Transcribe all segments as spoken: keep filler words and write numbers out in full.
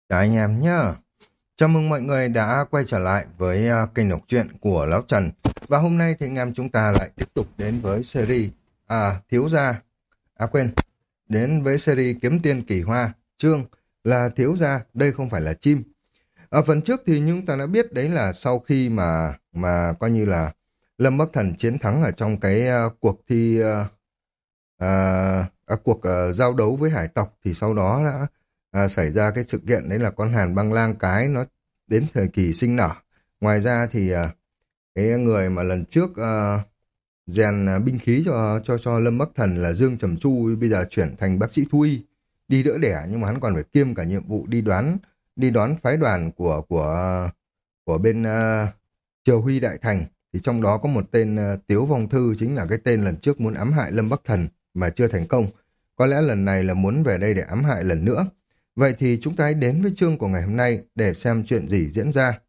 Chào anh em nhá. Chào mừng mọi người đã quay trở lại với à, kênh đọc truyện của Lão Trần. Và hôm nay thì anh em chúng ta lại tiếp tục đến với series à, Thiếu Gia. À quên, đến với series Kiếm Tiên Kỳ Hoa. Chương là Thiếu Gia, đây không phải là chim. Ở phần trước thì chúng ta đã biết đấy là sau khi mà mà coi như là Lâm Bắc Thần chiến thắng ở trong cái à, cuộc thi à, à, à, cuộc à, giao đấu với hải tộc thì sau đó đã à, xảy ra cái sự kiện đấy là con hàn băng lang cái nó đến thời kỳ sinh nở. Ngoài ra thì à, cái người mà lần trước à, rèn à, binh khí cho cho cho Lâm Bắc Thần là Dương Trầm Chu bây giờ chuyển thành bác sĩ thú y đi đỡ đẻ, nhưng mà hắn còn phải kiêm cả nhiệm vụ đi đoán đi đón phái đoàn của của của bên uh, Triều Huy Đại Thành, thì trong đó có một tên uh, Tiếu Vong Thư, chính là cái tên lần trước muốn ám hại Lâm Bắc Thần mà chưa thành công. Có lẽ lần này là muốn về đây để ám hại lần nữa. Vậy thì chúng ta hãy đến với chương của ngày hôm nay để xem chuyện gì diễn ra.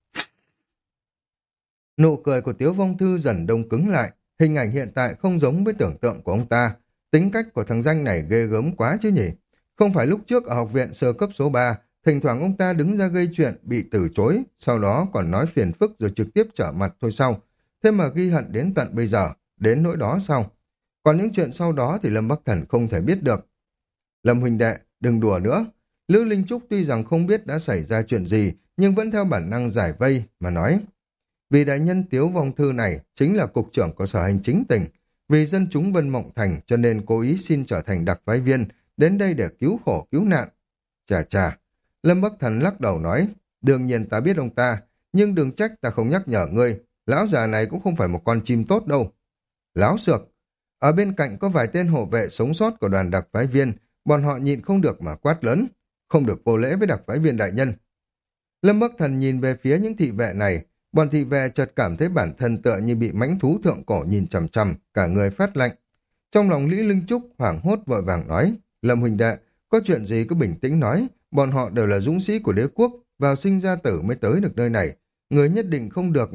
Nụ cười của Tiếu Vong Thư dần đông cứng lại, hình ảnh hiện tại không giống với tưởng tượng của ông ta. Tính cách của thằng danh này ghê gớm quá chứ nhỉ. Không phải lúc trước ở học viện sơ cấp số ba, thỉnh thoảng ông ta đứng ra gây chuyện, bị từ chối, sau đó còn nói phiền phức rồi trực tiếp trở mặt thôi sau. Thế mà ghi hận đến tận bây giờ, đến nỗi đó sao? Còn những chuyện sau đó thì Lâm Bắc Thần không thể biết được. Lâm huynh đệ, đừng đùa nữa. Lữ Linh Trúc tuy rằng không biết đã xảy ra chuyện gì, nhưng vẫn theo bản năng giải vây mà nói. Vì đại nhân Tiếu Vong Thư này chính là cục trưởng của sở hành chính tỉnh, vì dân chúng Vân Mộng Thành cho nên cố ý xin trở thành đặc phái viên, đến đây để cứu khổ cứu nạn. Chà chà, Lâm Bắc Thần lắc đầu nói, đương nhiên ta biết ông ta, nhưng đừng trách ta không nhắc nhở ngươi, lão già này cũng không phải một con chim tốt đâu. Láo xược, ở bên cạnh có vài tên hộ vệ sống sót của đoàn đặc phái viên, bọn họ nhịn không được mà quát lớn, không được vô lễ với đặc phái viên đại nhân. Lâm Bắc Thần nhìn về phía những thị vệ này, bọn thị vệ chợt cảm thấy bản thân tựa như bị mãnh thú thượng cổ nhìn chằm chằm, cả người phát lạnh. Trong lòng Lý Linh Trúc hoảng hốt vội vàng nói, Lâm huynh đệ, có chuyện gì cứ bình tĩnh nói, bọn họ đều là dũng sĩ của đế quốc, vào sinh ra tử mới tới được nơi này, người nhất định không được...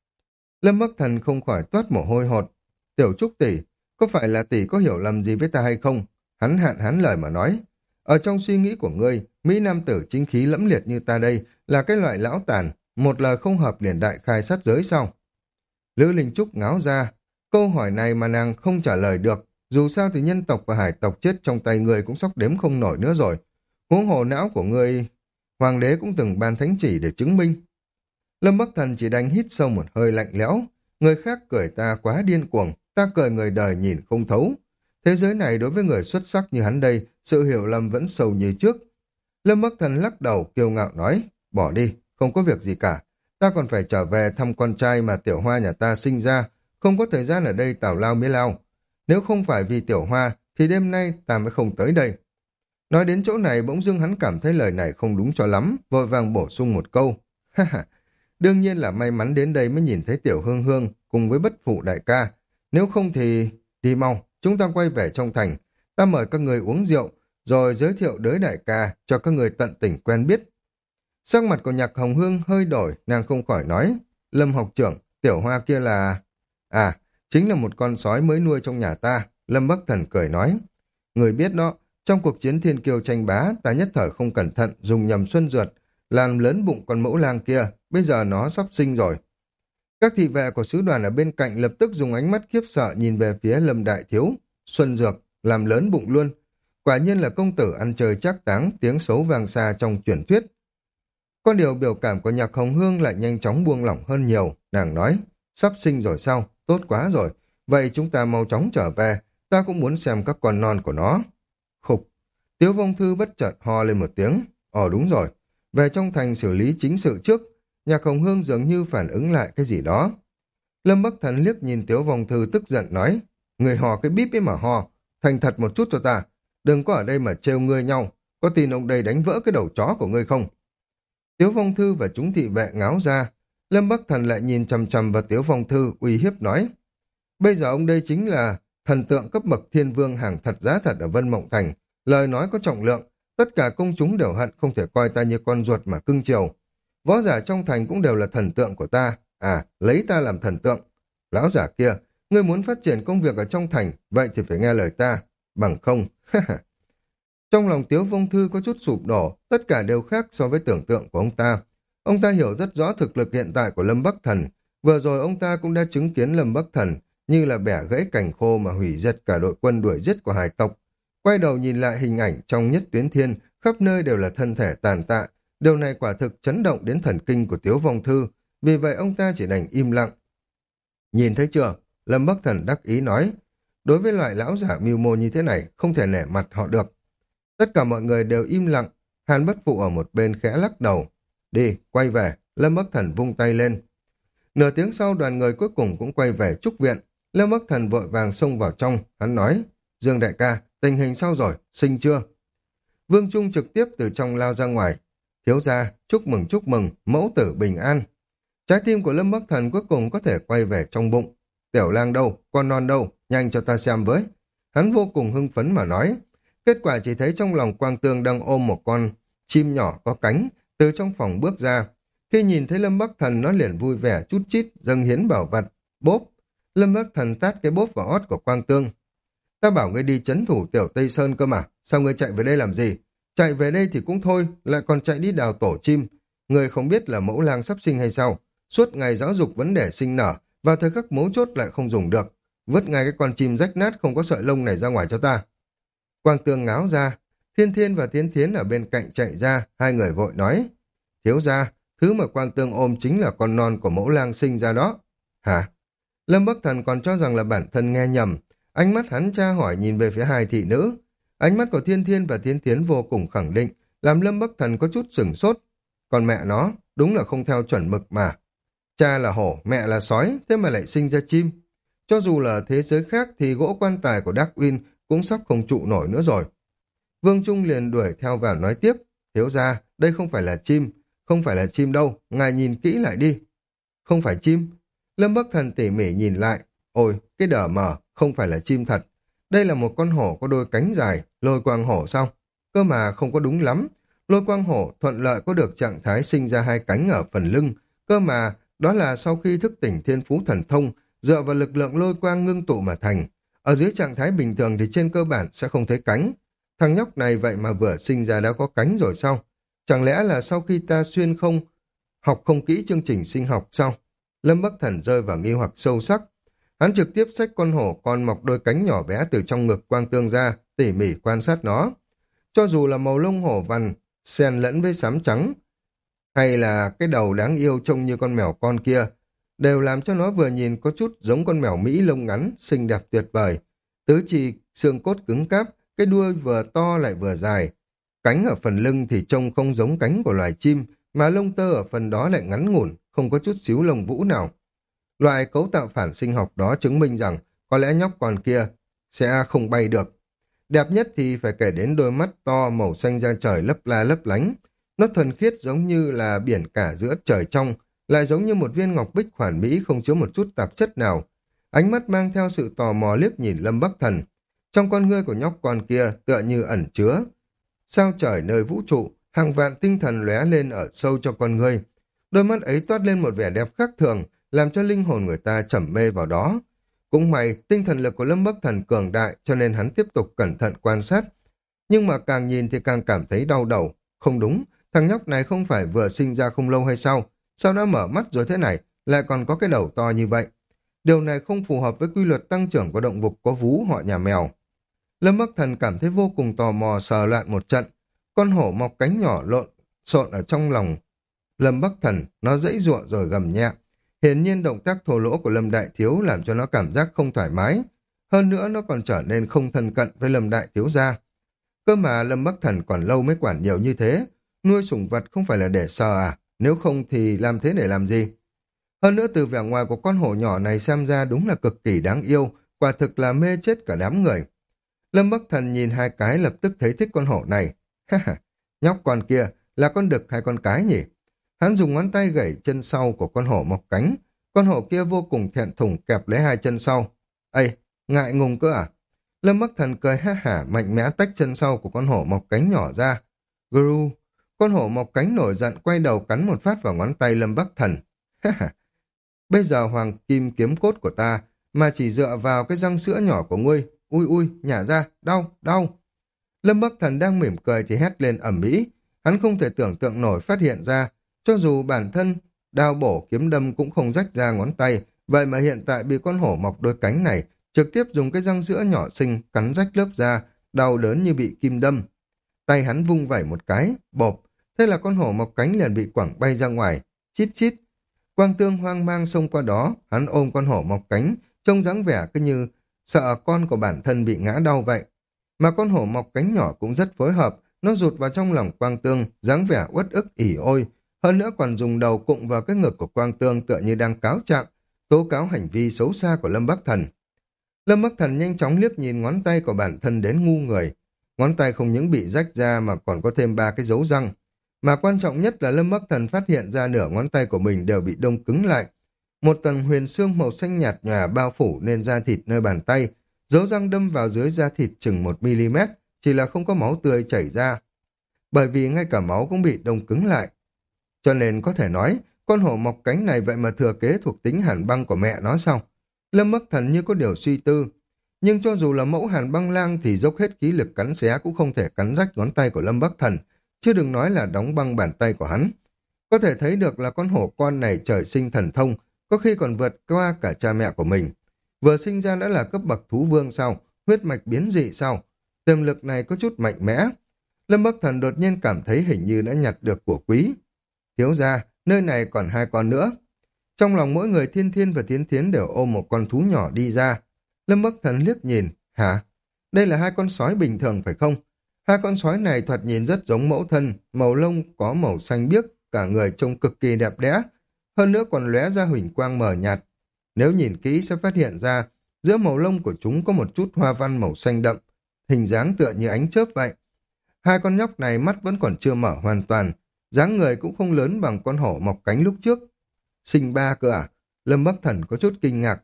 Lâm Bắc Thần không khỏi toát mồ hôi hột. Tiểu Trúc tỷ, có phải là tỷ có hiểu lầm gì với ta hay không? Hắn hạn hán lời mà nói. Ở trong suy nghĩ của ngươi, Mỹ Nam tử chính khí lẫm liệt như ta đây là cái loại lão tàn, một lời không hợp liền đại khai sát giới sao? Lữ Linh Trúc ngáo ra, câu hỏi này mà nàng không trả lời được, dù sao thì nhân tộc và hải tộc chết trong tay ngươi cũng sắp đếm không nổi nữa rồi. Huống hồ não của ngươi, hoàng đế cũng từng ban thánh chỉ để chứng minh. Lâm Bắc Thần chỉ đành hít sâu một hơi lạnh lẽo, người khác cười ta quá điên cuồng, ta cười người đời nhìn không thấu. Thế giới này đối với người xuất sắc như hắn đây, sự hiểu lầm vẫn sâu như trước. Lâm Bắc Thần lắc đầu kiêu ngạo nói, bỏ đi, không có việc gì cả. Ta còn phải trở về thăm con trai mà Tiểu Hoa nhà ta sinh ra, không có thời gian ở đây tào lao mới lao. Nếu không phải vì Tiểu Hoa, thì đêm nay ta mới không tới đây. Nói đến chỗ này bỗng dưng hắn cảm thấy lời này không đúng cho lắm, vội vàng bổ sung một câu. Ha ha, đương nhiên là may mắn đến đây mới nhìn thấy Tiểu Hương Hương cùng với bất phụ đại ca. Nếu không thì... Đi mau, chúng ta quay về trong thành. Ta mời các người uống rượu, rồi giới thiệu đới đại ca cho các người tận tình quen biết. Sắc mặt của Nhạc Hồng Hương hơi đổi, nàng không khỏi nói. Lâm học trưởng, Tiểu Hoa kia là... À, chính là một con sói mới nuôi trong nhà ta. Lâm Bắc Thần cười nói. Người biết đó, trong cuộc chiến thiên kiêu tranh bá, ta nhất thời không cẩn thận, dùng nhầm xuân ruột, làm lớn bụng con mẫu lang kia, bây giờ nó sắp sinh rồi. Các thị vệ của sứ đoàn ở bên cạnh lập tức dùng ánh mắt khiếp sợ nhìn về phía Lâm Đại Thiếu. Xuân Dược, làm lớn bụng luôn. Quả nhiên là công tử ăn chơi trác táng, tiếng xấu vang xa trong truyền thuyết. Có điều biểu cảm của Nhạc Hồng Hương lại nhanh chóng buông lỏng hơn nhiều. Nàng nói, sắp sinh rồi sao? Tốt quá rồi. Vậy chúng ta mau chóng trở về, ta cũng muốn xem các con non của nó. Khục, Tiếu Vong Thư bất chợt ho lên một tiếng. Ồ đúng rồi, về trong thành xử lý chính sự trước. Nhạc Hồng Hương dường như phản ứng lại cái gì đó. Lâm Bắc Thần liếc nhìn Tiếu Vong Thư tức giận nói, người hò cái bíp ấy mà hò, thành thật một chút cho ta, đừng có ở đây mà trêu ngươi nhau, có tin ông đây đánh vỡ cái đầu chó của ngươi không? Tiếu Vong Thư và chúng thị vệ ngáo ra, Lâm Bắc Thần lại nhìn chằm chằm vào Tiếu Vong Thư uy hiếp nói, bây giờ ông đây chính là thần tượng cấp bậc thiên vương hàng thật giá thật ở Vân Mộng Thành, lời nói có trọng lượng, tất cả công chúng đều hận không thể coi ta như con ruột mà cưng chiều. Võ giả trong thành cũng đều là thần tượng của ta, à, lấy ta làm thần tượng. Lão giả kia, ngươi muốn phát triển công việc ở trong thành, vậy thì phải nghe lời ta, bằng không. Trong lòng Tiếu Phong Thư có chút sụp đổ, tất cả đều khác so với tưởng tượng của ông ta. Ông ta hiểu rất rõ thực lực hiện tại của Lâm Bắc Thần. Vừa rồi ông ta cũng đã chứng kiến Lâm Bắc Thần như là bẻ gãy cành khô mà hủy diệt cả đội quân đuổi giết của hải tộc. Quay đầu nhìn lại hình ảnh trong Nhất Tuyến Thiên, khắp nơi đều là thân thể tàn tạ. Điều này quả thực chấn động đến thần kinh của Tiếu Phong Thư. Vì vậy ông ta chỉ đành im lặng. Nhìn thấy chưa? Lâm Bắc Thần đắc ý nói. Đối với loại lão giả mưu mô như thế này, không thể nể mặt họ được. Tất cả mọi người đều im lặng. Hàn Bất Phụ ở một bên khẽ lắc đầu. Đi, quay về. Lâm Bắc Thần vung tay lên. Nửa tiếng sau đoàn người cuối cùng cũng quay về trúc viện. Lâm Bắc Thần vội vàng xông vào trong. Hắn nói, Dương đại ca, tình hình sao rồi, sinh chưa? Vương Trung trực tiếp từ trong lao ra ngoài. Thiếu gia, chúc mừng chúc mừng, mẫu tử bình an. Trái tim của Lâm Bắc Thần cuối cùng có thể quay về trong bụng. Tiểu lang đâu, con non đâu, nhanh cho ta xem với. Hắn vô cùng hưng phấn mà nói. Kết quả chỉ thấy trong lòng Quang Tương đang ôm một con chim nhỏ có cánh, từ trong phòng bước ra. Khi nhìn thấy Lâm Bắc Thần nó liền vui vẻ chút chít, dâng hiến bảo vật. Bốp! Lâm Bắc Thần tát cái bốp vào ót của Quang Tương. Ta bảo ngươi đi trấn thủ tiểu Tây Sơn cơ mà, sao ngươi chạy về đây làm gì? Chạy về đây thì cũng thôi, lại còn chạy đi đào tổ chim. Ngươi không biết là mẫu lang sắp sinh hay sao? Suốt ngày giáo dục vấn đề sinh nở, vào thời khắc mấu chốt lại không dùng được. Vứt ngay cái con chim rách nát không có sợi lông này ra ngoài cho ta. Quang Tương ngáo ra, Thiên Thiên và Tiến Thiến ở bên cạnh chạy ra, hai người vội nói. Thiếu gia, thứ mà Quang Tương ôm chính là con non của mẫu lang sinh ra đó. Hả? Lâm Bắc Thần còn cho rằng là bản thân nghe nhầm. Ánh mắt hắn tra hỏi nhìn về phía hai thị nữ. Ánh mắt của Thiên Thiên và Tiến Thiến vô cùng khẳng định, làm Lâm Bắc Thần có chút sửng sốt. Còn mẹ nó, đúng là không theo chuẩn mực mà. Cha là hổ, mẹ là sói, thế mà lại sinh ra chim. Cho dù là thế giới khác thì gỗ quan tài của Dark Win cũng sắp không trụ nổi nữa rồi. Vương Trung liền đuổi theo vào nói tiếp. Thiếu gia, đây không phải là chim, không phải là chim đâu, ngài nhìn kỹ lại đi. Không phải chim. Lâm Bắc Thần tỉ mỉ nhìn lại. Ôi, cái đờ mờ, không phải là chim thật. Đây là một con hổ có đôi cánh dài, lôi quang hổ sao? Cơ mà không có đúng lắm. Lôi quang hổ thuận lợi có được trạng thái sinh ra hai cánh ở phần lưng. Cơ mà đó là sau khi thức tỉnh thiên phú thần thông, dựa vào lực lượng lôi quang ngưng tụ mà thành. Ở dưới trạng thái bình thường thì trên cơ bản sẽ không thấy cánh. Thằng nhóc này vậy mà vừa sinh ra đã có cánh rồi sao? Chẳng lẽ là sau khi ta xuyên không, học không kỹ chương trình sinh học sao? Lâm Bắc Thần rơi vào nghi hoặc sâu sắc. Hắn trực tiếp xách con hổ con mọc đôi cánh nhỏ bé từ trong ngực Quang Tương ra, tỉ mỉ quan sát nó. Cho dù là màu lông hổ vằn, xen lẫn với xám trắng, hay là cái đầu đáng yêu trông như con mèo con kia, đều làm cho nó vừa nhìn có chút giống con mèo Mỹ lông ngắn, xinh đẹp tuyệt vời. Tứ chi, xương cốt cứng cáp, cái đuôi vừa to lại vừa dài. Cánh ở phần lưng thì trông không giống cánh của loài chim, mà lông tơ ở phần đó lại ngắn ngủn, không có chút xíu lông vũ nào. Loại cấu tạo phản sinh học đó chứng minh rằng có lẽ nhóc con kia sẽ không bay được. Đẹp nhất thì phải kể đến đôi mắt to màu xanh da trời lấp la lấp lánh. Nó thuần khiết giống như là biển cả giữa trời trong, lại giống như một viên ngọc bích hoàn mỹ không chứa một chút tạp chất nào. Ánh mắt mang theo sự tò mò liếc nhìn Lâm Bắc Thần. Trong con ngươi của nhóc con kia tựa như ẩn chứa sao trời nơi vũ trụ, hàng vạn tinh thần lóe lên ở sâu cho con ngươi. Đôi mắt ấy toát lên một vẻ đẹp khác thường, làm cho linh hồn người ta trầm mê vào đó. Cũng may, tinh thần lực của Lâm Bắc Thần cường đại cho nên hắn tiếp tục cẩn thận quan sát. Nhưng mà càng nhìn thì càng cảm thấy đau đầu. Không đúng, thằng nhóc này không phải vừa sinh ra không lâu hay sao? Sao đã mở mắt rồi thế này, lại còn có cái đầu to như vậy? Điều này không phù hợp với quy luật tăng trưởng của động vật có vú họ nhà mèo. Lâm Bắc Thần cảm thấy vô cùng tò mò sờ loạn một trận. Con hổ mọc cánh nhỏ lộn xộn ở trong lòng Lâm Bắc Thần, nó dãy giụa rồi gầm nhẹ. Hiển nhiên động tác thô lỗ của Lâm Đại Thiếu làm cho nó cảm giác không thoải mái. Hơn nữa nó còn trở nên không thân cận với Lâm Đại Thiếu gia. Cơ mà Lâm Bắc Thần còn lâu mới quản nhiều như thế. Nuôi sủng vật không phải là để sờ à? Nếu không thì làm thế để làm gì? Hơn nữa từ vẻ ngoài của con hổ nhỏ này xem ra đúng là cực kỳ đáng yêu, quả thực là mê chết cả đám người. Lâm Bắc Thần nhìn hai cái lập tức thấy thích con hổ này. Ha ha, nhóc con kia là con đực hay con cái nhỉ? Hắn dùng ngón tay gẩy chân sau của con hổ mọc cánh. Con hổ kia vô cùng thẹn thùng kẹp lấy hai chân sau. Ây, ngại ngùng cơ à? Lâm Bắc Thần cười ha hả mạnh mẽ tách chân sau của con hổ mọc cánh nhỏ ra. Gru, con hổ mọc cánh nổi giận quay đầu cắn một phát vào ngón tay Lâm Bắc Thần. Ha ha, bây giờ hoàng kim kiếm cốt của ta mà chỉ dựa vào cái răng sữa nhỏ của ngươi. Ui ui, nhả ra, đau, đau. Lâm Bắc Thần đang mỉm cười thì hét lên ầm ĩ. Hắn không thể tưởng tượng nổi phát hiện ra, cho dù bản thân đao bổ kiếm đâm cũng không rách ra ngón tay, vậy mà hiện tại bị con hổ mọc đôi cánh này trực tiếp dùng cái răng sữa nhỏ xinh cắn rách lớp da, đau đớn như bị kim đâm. Tay hắn vung vẩy một cái, bộp, thế là con hổ mọc cánh liền bị quẳng bay ra ngoài, chít chít. Quang Tương hoang mang xông qua đó, hắn ôm con hổ mọc cánh, trông dáng vẻ cứ như sợ con của bản thân bị ngã đau vậy. Mà con hổ mọc cánh nhỏ cũng rất phối hợp, nó rụt vào trong lòng Quang Tương, dáng vẻ uất ức ỉ ôi, hơn nữa còn dùng đầu cụng vào cái ngực của Quang Tương tựa như đang cáo trạng, tố cáo hành vi xấu xa của Lâm Bắc Thần. Lâm Bắc Thần nhanh chóng liếc nhìn ngón tay của bản thân đến ngu người. Ngón tay không những bị rách ra mà còn có thêm ba cái dấu răng. Mà quan trọng nhất là Lâm Bắc Thần phát hiện ra nửa ngón tay của mình đều bị đông cứng lại. Một tầng huyền xương màu xanh nhạt nhòa bao phủ nên da thịt nơi bàn tay, dấu răng đâm vào dưới da thịt chừng một mi-li-mét, chỉ là không có máu tươi chảy ra. Bởi vì ngay cả máu cũng bị đông cứng lại. Cho nên có thể nói, con hổ mọc cánh này vậy mà thừa kế thuộc tính hàn băng của mẹ nó sao? Lâm Bắc Thần như có điều suy tư. Nhưng cho dù là mẫu hàn băng lang thì dốc hết khí lực cắn xé cũng không thể cắn rách ngón tay của Lâm Bắc Thần, chứ đừng nói là đóng băng bàn tay của hắn. Có thể thấy được là con hổ con này trời sinh thần thông, có khi còn vượt qua cả cha mẹ của mình. Vừa sinh ra đã là cấp bậc thú vương sao, huyết mạch biến dị sao, tiềm lực này có chút mạnh mẽ. Lâm Bắc Thần đột nhiên cảm thấy hình như đã nhặt được của quý. Thiếu ra, nơi này còn hai con nữa. Trong lòng mỗi người Thiên Thiên và Tiến Tiến đều ôm một con thú nhỏ đi ra. Lâm Bắc Thần liếc nhìn, hả? Đây là hai con sói bình thường phải không? Hai con sói này thoạt nhìn rất giống mẫu thân, màu lông có màu xanh biếc, cả người trông cực kỳ đẹp đẽ, hơn nữa còn lóe ra huỳnh quang mờ nhạt. Nếu nhìn kỹ sẽ phát hiện ra, giữa màu lông của chúng có một chút hoa văn màu xanh đậm, hình dáng tựa như ánh chớp vậy. Hai con nhóc này mắt vẫn còn chưa mở hoàn toàn, dáng người cũng không lớn bằng con hổ mọc cánh lúc trước. Sinh ba cơ à? Lâm Bắc Thần có chút kinh ngạc.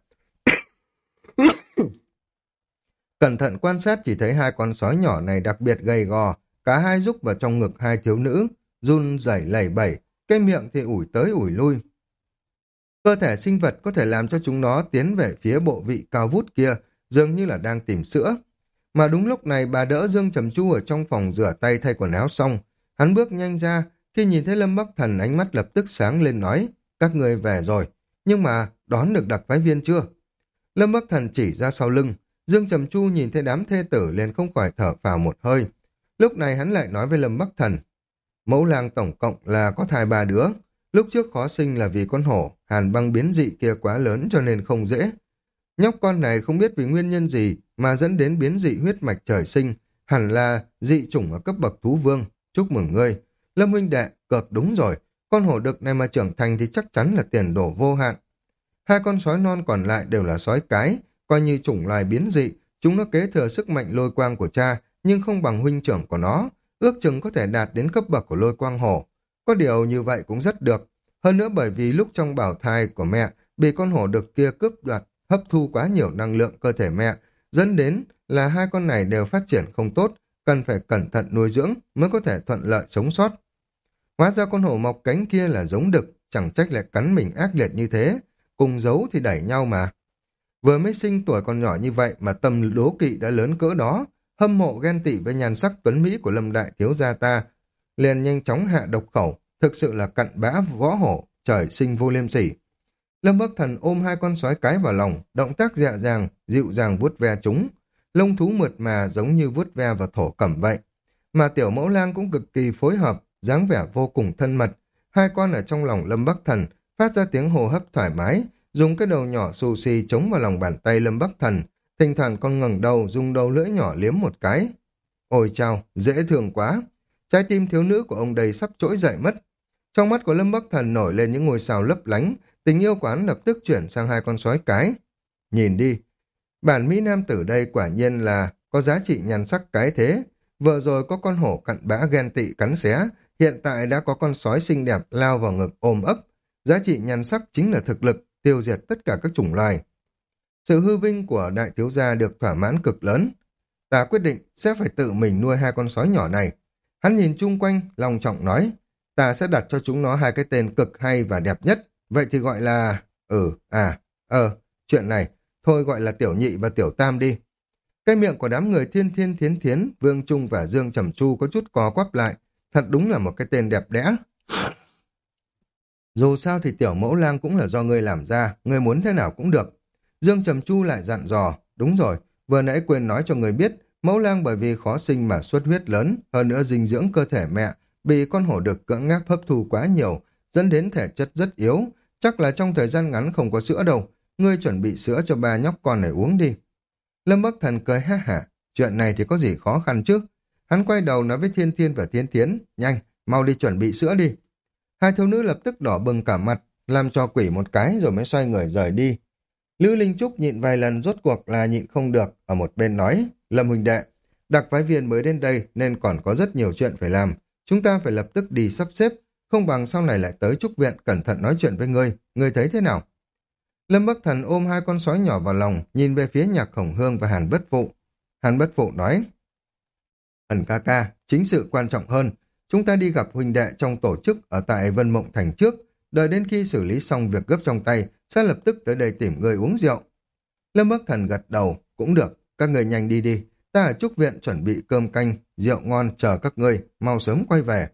Cẩn thận quan sát chỉ thấy hai con sói nhỏ này đặc biệt gầy gò, cả hai rúc vào trong ngực hai thiếu nữ, run rẩy lẩy bẩy, cái miệng thì ủi tới ủi lui. Cơ thể sinh vật có thể làm cho chúng nó tiến về phía bộ vị cao vút kia, dường như là đang tìm sữa. Mà đúng lúc này bà đỡ Dương Trầm Chu ở trong phòng rửa tay thay quần áo xong, hắn bước nhanh ra, khi nhìn thấy Lâm Bắc Thần ánh mắt lập tức sáng lên nói, các người về rồi, nhưng mà đón được đặc phái viên chưa? Lâm Bắc Thần chỉ ra sau lưng, Dương Trầm Chu nhìn thấy đám thê tử liền không khỏi thở phào một hơi. Lúc này hắn lại nói với Lâm Bắc Thần, mẫu lang tổng cộng là có thai ba đứa, lúc trước khó sinh là vì con hổ, hàn băng biến dị kia quá lớn cho nên không dễ. Nhóc con này không biết vì nguyên nhân gì mà dẫn đến biến dị huyết mạch trời sinh, hẳn là dị chủng ở cấp bậc thú vương, chúc mừng ngươi. Lâm huynh đệ, cợt đúng rồi, con hổ đực này mà trưởng thành thì chắc chắn là tiền đồ vô hạn. Hai con sói non còn lại đều là sói cái, coi như chủng loài biến dị, chúng nó kế thừa sức mạnh lôi quang của cha, nhưng không bằng huynh trưởng của nó, ước chừng có thể đạt đến cấp bậc của lôi quang hổ. Có điều như vậy cũng rất được, hơn nữa bởi vì lúc trong bào thai của mẹ bị con hổ đực kia cướp đoạt, hấp thu quá nhiều năng lượng cơ thể mẹ, dẫn đến là hai con này đều phát triển không tốt, cần phải cẩn thận nuôi dưỡng mới có thể thuận lợi sống sót. Hóa ra con hổ mọc cánh kia là giống đực, chẳng trách lại cắn mình ác liệt như thế, cùng giấu thì đẩy nhau mà. Vừa mới sinh tuổi còn nhỏ như vậy mà tâm đố kỵ đã lớn cỡ đó, hâm mộ ghen tị với nhan sắc tuấn mỹ của Lâm đại thiếu gia ta, liền nhanh chóng hạ độc khẩu, thực sự là cặn bã võ hổ, trời sinh vô liêm sỉ. Lâm Bắc Thần ôm hai con sói cái vào lòng, động tác dịu dàng, dịu dàng vuốt ve chúng, lông thú mượt mà giống như vuốt ve vào thổ cẩm vậy. Mà tiểu mẫu lang cũng cực kỳ phối hợp, dáng vẻ vô cùng thân mật. Hai con ở trong lòng Lâm Bắc Thần phát ra tiếng hô hấp thoải mái, dùng cái đầu nhỏ xù xì chống vào lòng bàn tay Lâm Bắc Thần, thỉnh thoảng con ngẩng đầu dùng đầu lưỡi nhỏ liếm một cái. Ôi chao, dễ thương quá. Trái tim thiếu nữ của ông đây sắp trỗi dậy mất. Trong mắt của Lâm Bắc Thần nổi lên những ngôi sao lấp lánh, tình yêu của hắn lập tức chuyển sang hai con sói cái. Nhìn đi, bản mỹ nam tử đây quả nhiên là có giá trị nhan sắc cái thế. Vừa rồi có con hổ cặn bã ghen tị cắn xé, hiện tại đã có con sói xinh đẹp lao vào ngực ôm ấp. Giá trị nhan sắc chính là thực lực, tiêu diệt tất cả các chủng loài. Sự hư vinh của đại thiếu gia được thỏa mãn cực lớn. Ta quyết định sẽ phải tự mình nuôi hai con sói nhỏ này. Hắn nhìn chung quanh, lòng trọng nói, ta sẽ đặt cho chúng nó hai cái tên cực hay và đẹp nhất. Vậy thì gọi là... Ừ, à, ờ, chuyện này, thôi gọi là tiểu nhị và tiểu tam đi. Cái miệng của đám người Thiên Thiên Thiến Thiến, Vương Trung và Dương Trầm Chu có chút co quắp lại. Thật đúng là một cái tên đẹp đẽ. Dù sao thì tiểu mẫu lang cũng là do ngươi làm ra, ngươi muốn thế nào cũng được. Dương Trầm Chu lại dặn dò, đúng rồi, vừa nãy quên nói cho ngươi biết, mẫu lang bởi vì khó sinh mà xuất huyết lớn, hơn nữa dinh dưỡng cơ thể mẹ, bị con hổ đực cưỡng ép hấp thu quá nhiều, dẫn đến thể chất rất yếu, chắc là trong thời gian ngắn không có sữa đâu, ngươi chuẩn bị sữa cho ba nhóc con này uống đi. Lâm Bắc Thần cười ha hả, chuyện này thì có gì khó khăn chứ. Hắn quay đầu nói với Thiên Thiên và Thiên Thiến, nhanh, mau đi chuẩn bị sữa đi. Hai thiếu nữ lập tức đỏ bừng cả mặt, làm cho quỷ một cái rồi mới xoay người rời đi. Lữ Linh Trúc nhịn vài lần rốt cuộc là nhịn không được, ở một bên nói, Lâm huynh đệ, đặc phái viên mới đến đây nên còn có rất nhiều chuyện phải làm, chúng ta phải lập tức đi sắp xếp, không bằng sau này lại tới trúc viện cẩn thận nói chuyện với ngươi, ngươi thấy thế nào? Lâm Bắc Thần ôm hai con sói nhỏ vào lòng, nhìn về phía Nhạc Khổng Hương và Hàn Bất Phụ. Hàn Bất Phụ nói, Thần ca ca, chính sự quan trọng hơn, chúng ta đi gặp huynh đệ trong tổ chức ở tại Vân Mộng Thành trước, đợi đến khi xử lý xong việc gấp trong tay, sẽ lập tức tới đây tìm người uống rượu. Lâm Bắc Thần gật đầu, cũng được, các người nhanh đi đi, ta ở trúc viện chuẩn bị cơm canh, rượu ngon chờ các ngươi, mau sớm quay về.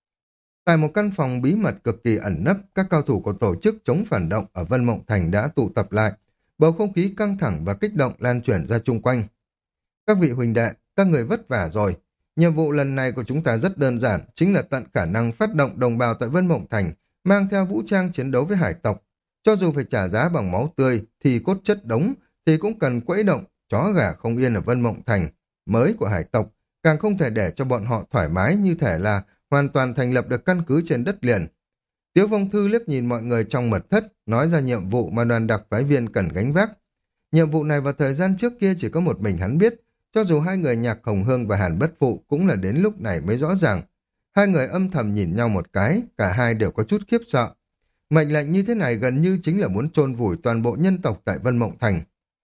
Tại một căn phòng bí mật cực kỳ ẩn nấp, các cao thủ của tổ chức chống phản động ở Vân Mộng Thành đã tụ tập lại, bầu không khí căng thẳng và kích động lan truyền ra chung quanh. Các vị huynh đệ, các người vất vả rồi. Nhiệm vụ lần này của chúng ta rất đơn giản, chính là tận khả năng phát động đồng bào tại Vân Mộng Thành, mang theo vũ trang chiến đấu với hải tộc. Cho dù phải trả giá bằng máu tươi, thì cốt chất đống, thì cũng cần quẫy động, chó gà không yên ở Vân Mộng Thành, mới của hải tộc, càng không thể để cho bọn họ thoải mái như thể là hoàn toàn thành lập được căn cứ trên đất liền. Tiếu Phong Thư liếc nhìn mọi người trong mật thất, nói ra nhiệm vụ mà đoàn đặc phái viên cần gánh vác. Nhiệm vụ này vào thời gian trước kia chỉ có một mình hắn biết, cho dù hai người Nhạc Hồng Hương và Hàn Bất Phụ cũng là đến lúc này mới rõ ràng. Hai người âm thầm nhìn nhau một cái, cả hai đều có chút khiếp sợ. Mệnh lệnh như thế này gần như chính là muốn chôn vùi toàn bộ nhân tộc tại Vân Mộng Thành.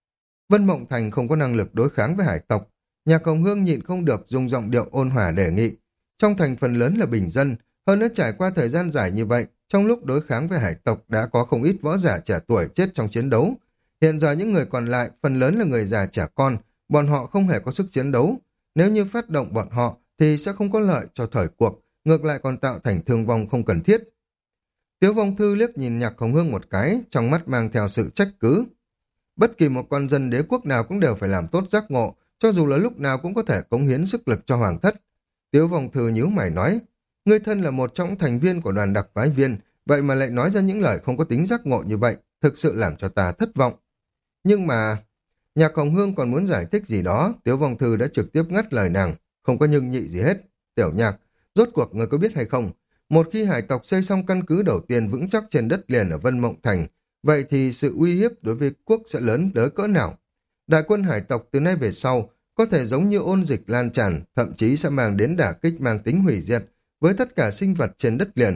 Vân Mộng Thành không có năng lực đối kháng với hải tộc. Nhạc Hồng Hương nhịn không được dùng giọng điệu ôn hòa đề nghị. Trong thành phần lớn là bình dân, hơn nữa trải qua thời gian dài như vậy, trong lúc đối kháng với hải tộc đã có không ít võ giả trẻ tuổi chết trong chiến đấu. Hiện giờ những người còn lại phần lớn là người già trẻ con, bọn họ không hề có sức chiến đấu. Nếu như phát động bọn họ thì sẽ không có lợi cho thời cuộc, ngược lại còn tạo thành thương vong không cần thiết. Tiếu Vong Thư liếc nhìn Nhạc Hồng Hương một cái, trong mắt mang theo sự trách cứ. Bất kỳ một con dân đế quốc nào cũng đều phải làm tốt giác ngộ, cho dù là lúc nào cũng có thể cống hiến sức lực cho hoàng thất. Tiếu Vong Thư nhíu mày nói, ngươi thân là một trong thành viên của đoàn đặc phái viên, vậy mà lại nói ra những lời không có tính giác ngộ như vậy, thực sự làm cho ta thất vọng. Nhưng mà... Nhạc Hồng Hương còn muốn giải thích gì đó, Tiếu Vong Thư đã trực tiếp ngắt lời nàng, không có nhưng nhị gì hết. Tiểu Nhạc, rốt cuộc người có biết hay không, một khi hải tộc xây xong căn cứ đầu tiên vững chắc trên đất liền ở Vân Mộng Thành, vậy thì sự uy hiếp đối với quốc sẽ lớn tới cỡ nào? Đại quân hải tộc từ nay về sau có thể giống như ôn dịch lan tràn, thậm chí sẽ mang đến đả kích mang tính hủy diệt với tất cả sinh vật trên đất liền.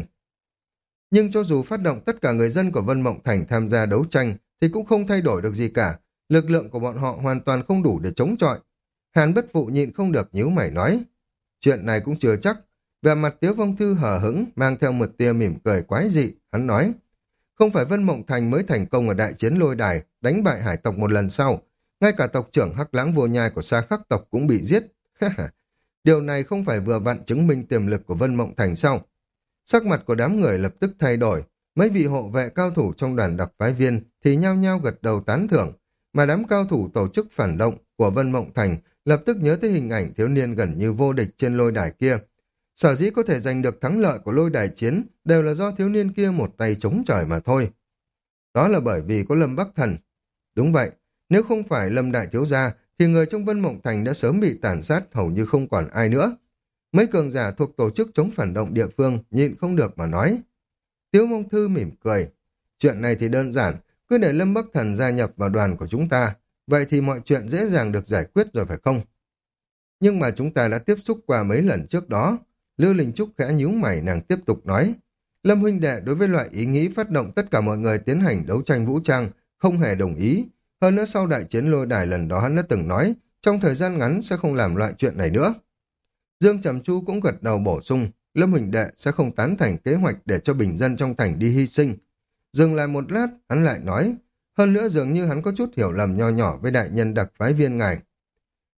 Nhưng cho dù phát động tất cả người dân của Vân Mộng Thành tham gia đấu tranh thì cũng không thay đổi được gì cả. Lực lượng của bọn họ hoàn toàn không đủ để chống chọi. Hàn Bất Phụ nhịn không được nhíu mày nói. Chuyện này cũng chưa chắc. Về mặt Tiếu Vong Thư hờ hững, mang theo một tia mỉm cười quái dị, hắn nói. Không phải Vân Mộng Thành mới thành công ở đại chiến lôi đài, đánh bại hải tộc một lần sau. Ngay cả tộc trưởng Hắc Lãng Vô Nhai của Sa Khắc tộc cũng bị giết. Điều này không phải vừa vặn chứng minh tiềm lực của Vân Mộng Thành sao? Sắc mặt của đám người lập tức thay đổi. Mấy vị hộ vệ cao thủ trong đoàn đặc phái viên thì nhao nhao gật đầu tán thưởng. Mà đám cao thủ tổ chức phản động của Vân Mộng Thành lập tức nhớ tới hình ảnh thiếu niên gần như vô địch trên lôi đài kia. Sở dĩ có thể giành được thắng lợi của lôi đài chiến đều là do thiếu niên kia một tay chống trời mà thôi. Đó là bởi vì có Lâm Bắc Thần. Đúng vậy, nếu không phải Lâm Đại Thiếu Gia thì người trong Vân Mộng Thành đã sớm bị tàn sát hầu như không còn ai nữa. Mấy cường giả thuộc tổ chức chống phản động địa phương nhịn không được mà nói. Tiếu Mông Thư mỉm cười. Chuyện này thì đơn giản, cứ để Lâm Bắc Thần gia nhập vào đoàn của chúng ta, vậy thì mọi chuyện dễ dàng được giải quyết rồi phải không? Nhưng mà chúng ta đã tiếp xúc qua mấy lần trước đó. Lưu Linh Trúc khẽ nhíu mày, nàng tiếp tục nói. Lâm huynh đệ đối với loại ý nghĩ phát động tất cả mọi người tiến hành đấu tranh vũ trang không hề đồng ý. Hơn nữa sau đại chiến lôi đài lần đó hắn đã từng nói trong thời gian ngắn sẽ không làm loại chuyện này nữa. Dương Trầm Chu cũng gật đầu bổ sung, Lâm huynh đệ sẽ không tán thành kế hoạch để cho bình dân trong thành đi hy sinh. Dừng lại một lát, hắn lại nói, hơn nữa dường như hắn có chút hiểu lầm nho nhỏ với đại nhân đặc phái viên ngài.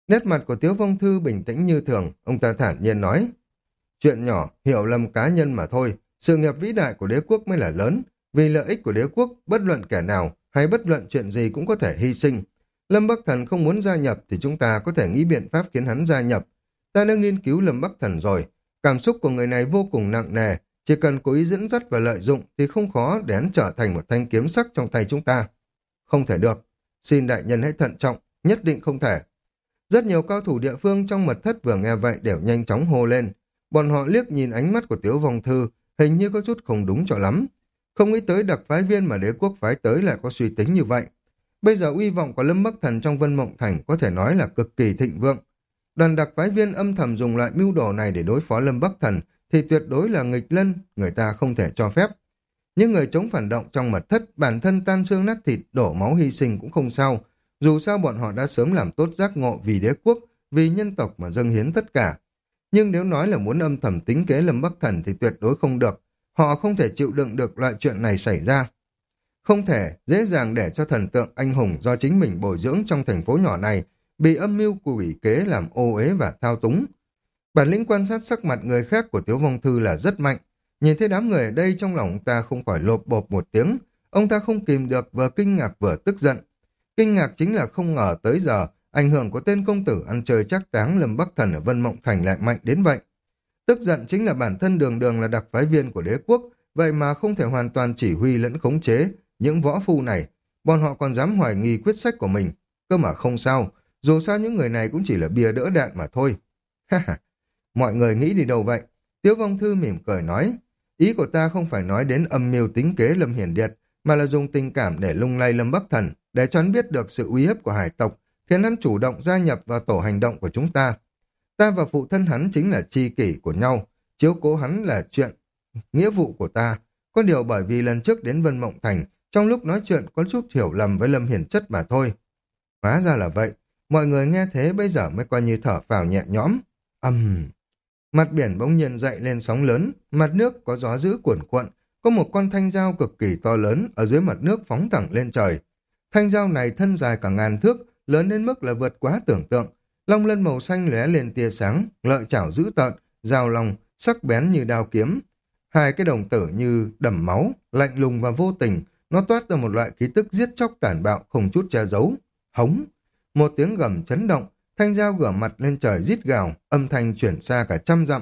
Nét mặt của Tiếu Phong Thư bình tĩnh như thường, ông ta thản nhiên nói. Chuyện nhỏ, hiểu lầm cá nhân mà thôi, sự nghiệp vĩ đại của đế quốc mới là lớn, vì lợi ích của đế quốc, bất luận kẻ nào hay bất luận chuyện gì cũng có thể hy sinh. Lâm Bắc Thần không muốn gia nhập thì chúng ta có thể nghĩ biện pháp khiến hắn gia nhập. Ta đã nghiên cứu Lâm Bắc Thần rồi, cảm xúc của người này vô cùng nặng nề, chỉ cần cố ý dẫn dắt và lợi dụng thì không khó để hắn trở thành một thanh kiếm sắc trong tay chúng ta. Không thể được, xin đại nhân hãy thận trọng, nhất định không thể. Rất nhiều cao thủ địa phương trong mật thất vừa nghe vậy đều nhanh chóng hô lên. Bọn họ liếc nhìn ánh mắt của Tiếu Vong Thư, hình như có chút không đúng cho lắm. Không nghĩ tới đặc phái viên mà đế quốc phái tới lại có suy tính như vậy. Bây giờ uy vọng của Lâm Bắc Thần trong Vân Mộng Thành có thể nói là cực kỳ thịnh vượng. Đoàn đặc phái viên âm thầm dùng loại mưu đồ này để đối phó Lâm Bắc Thần thì tuyệt đối là nghịch lân, người ta không thể cho phép. Những người chống phản động trong mật thất, bản thân tan xương nát thịt, đổ máu hy sinh cũng không sao. Dù sao bọn họ đã sớm làm tốt giác ngộ vì đế quốc, vì nhân tộc mà dâng hiến tất cả. Nhưng nếu nói là muốn âm thầm tính kế Lâm Bắc Thần thì tuyệt đối không được. Họ không thể chịu đựng được loại chuyện này xảy ra. Không thể dễ dàng để cho thần tượng anh hùng do chính mình bồi dưỡng trong thành phố nhỏ này bị âm mưu quỷ kế làm ô uế và thao túng. Bản lĩnh quan sát sắc mặt người khác của Tiếu Vong Thư là rất mạnh. Nhìn thấy đám người ở đây trong lòng ông ta không khỏi lộp bộp một tiếng. Ông ta không kìm được vừa kinh ngạc vừa tức giận. Kinh ngạc chính là không ngờ tới giờ ảnh hưởng của tên công tử ăn chơi chắc táng Lâm Bắc Thần ở Vân Mộng Thành lại mạnh đến vậy. Tức giận chính là bản thân đường đường là đặc phái viên của đế quốc, vậy mà không thể hoàn toàn chỉ huy lẫn khống chế những võ phu này. Bọn họ còn dám hoài nghi quyết sách của mình. Cơ mà không sao, dù sao những người này cũng chỉ là bia đỡ đạn mà thôi. Ha ha, mọi người nghĩ đi đâu vậy? Tiếu Vong Thư mỉm cười nói, ý của ta không phải nói đến âm mưu tính kế Lâm Hiển Điệt, mà là dùng tình cảm để lung lay Lâm Bắc Thần, để cho hắn biết được sự uy hiếp của hải tộc, khiến hắn chủ động gia nhập vào tổ hành động của chúng ta. Ta và phụ thân hắn chính là tri kỷ của nhau, chiếu cố hắn là chuyện, nghĩa vụ của ta. Có điều bởi vì lần trước đến Vân Mộng Thành, trong lúc nói chuyện có chút hiểu lầm với Lâm Hiển Chất mà thôi. Hóa ra là vậy, mọi người nghe thế bây giờ mới coi như thở phào nhẹ nhõm. Âm... Uhm. Mặt biển bỗng nhiên dậy lên sóng lớn, mặt nước có gió dữ cuồn cuộn, có một con thanh dao cực kỳ to lớn ở dưới mặt nước phóng thẳng lên trời. Thanh dao này thân dài cả ngàn thước, lớn đến mức là vượt quá tưởng tượng. Long lân màu xanh lóe lên tia sáng, lợi chảo dữ tợn, dao lòng, sắc bén như đao kiếm. Hai cái đồng tử như đầm máu, lạnh lùng và vô tình, nó toát ra một loại khí tức giết chóc tàn bạo không chút che giấu. Hống! Một tiếng gầm chấn động, thanh dao ngửa mặt lên trời rít gào, âm thanh chuyển xa cả trăm dặm.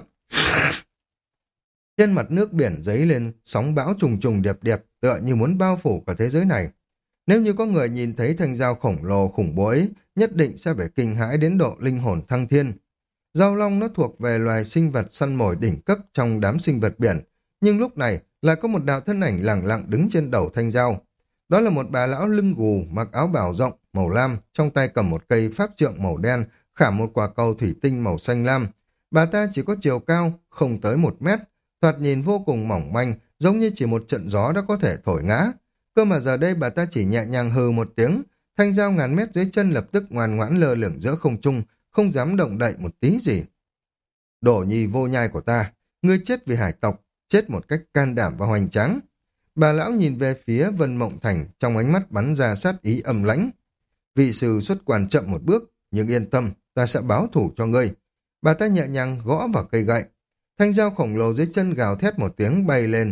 Trên mặt nước biển dấy lên sóng bão trùng trùng điệp điệp, tựa như muốn bao phủ cả thế giới này. Nếu như có người nhìn thấy thanh dao khổng lồ khủng bố ấy, nhất định sẽ phải kinh hãi đến độ linh hồn thăng thiên. Dao long nó thuộc về loài sinh vật săn mồi đỉnh cấp trong đám sinh vật biển, nhưng lúc này lại có một đạo thân ảnh lẳng lặng đứng trên đầu thanh dao. Đó là một bà lão lưng gù, mặc áo bào rộng màu lam, trong tay cầm một cây pháp trượng màu đen, khảm một quả cầu thủy tinh màu xanh lam. Bà ta chỉ có chiều cao không tới một mét, thoạt nhìn vô cùng mỏng manh, giống như chỉ một trận gió đã có thể thổi ngã. Cơ mà giờ đây bà ta chỉ nhẹ nhàng hừ một tiếng, thanh dao ngàn mét dưới chân lập tức ngoan ngoãn lơ lửng giữa không trung, không dám động đậy một tí gì. Đổ nhi vô nhai của ta, ngươi chết vì hải tộc, chết một cách can đảm và hoành tráng. Bà lão nhìn về phía Vân Mộng Thành, trong ánh mắt bắn ra sát ý âm lãnh. Vị sư xuất quan chậm một bước, nhưng yên tâm, ta sẽ báo thủ cho ngươi. Bà ta nhẹ nhàng gõ vào cây gậy. Thanh dao khổng lồ dưới chân gào thét một tiếng bay lên,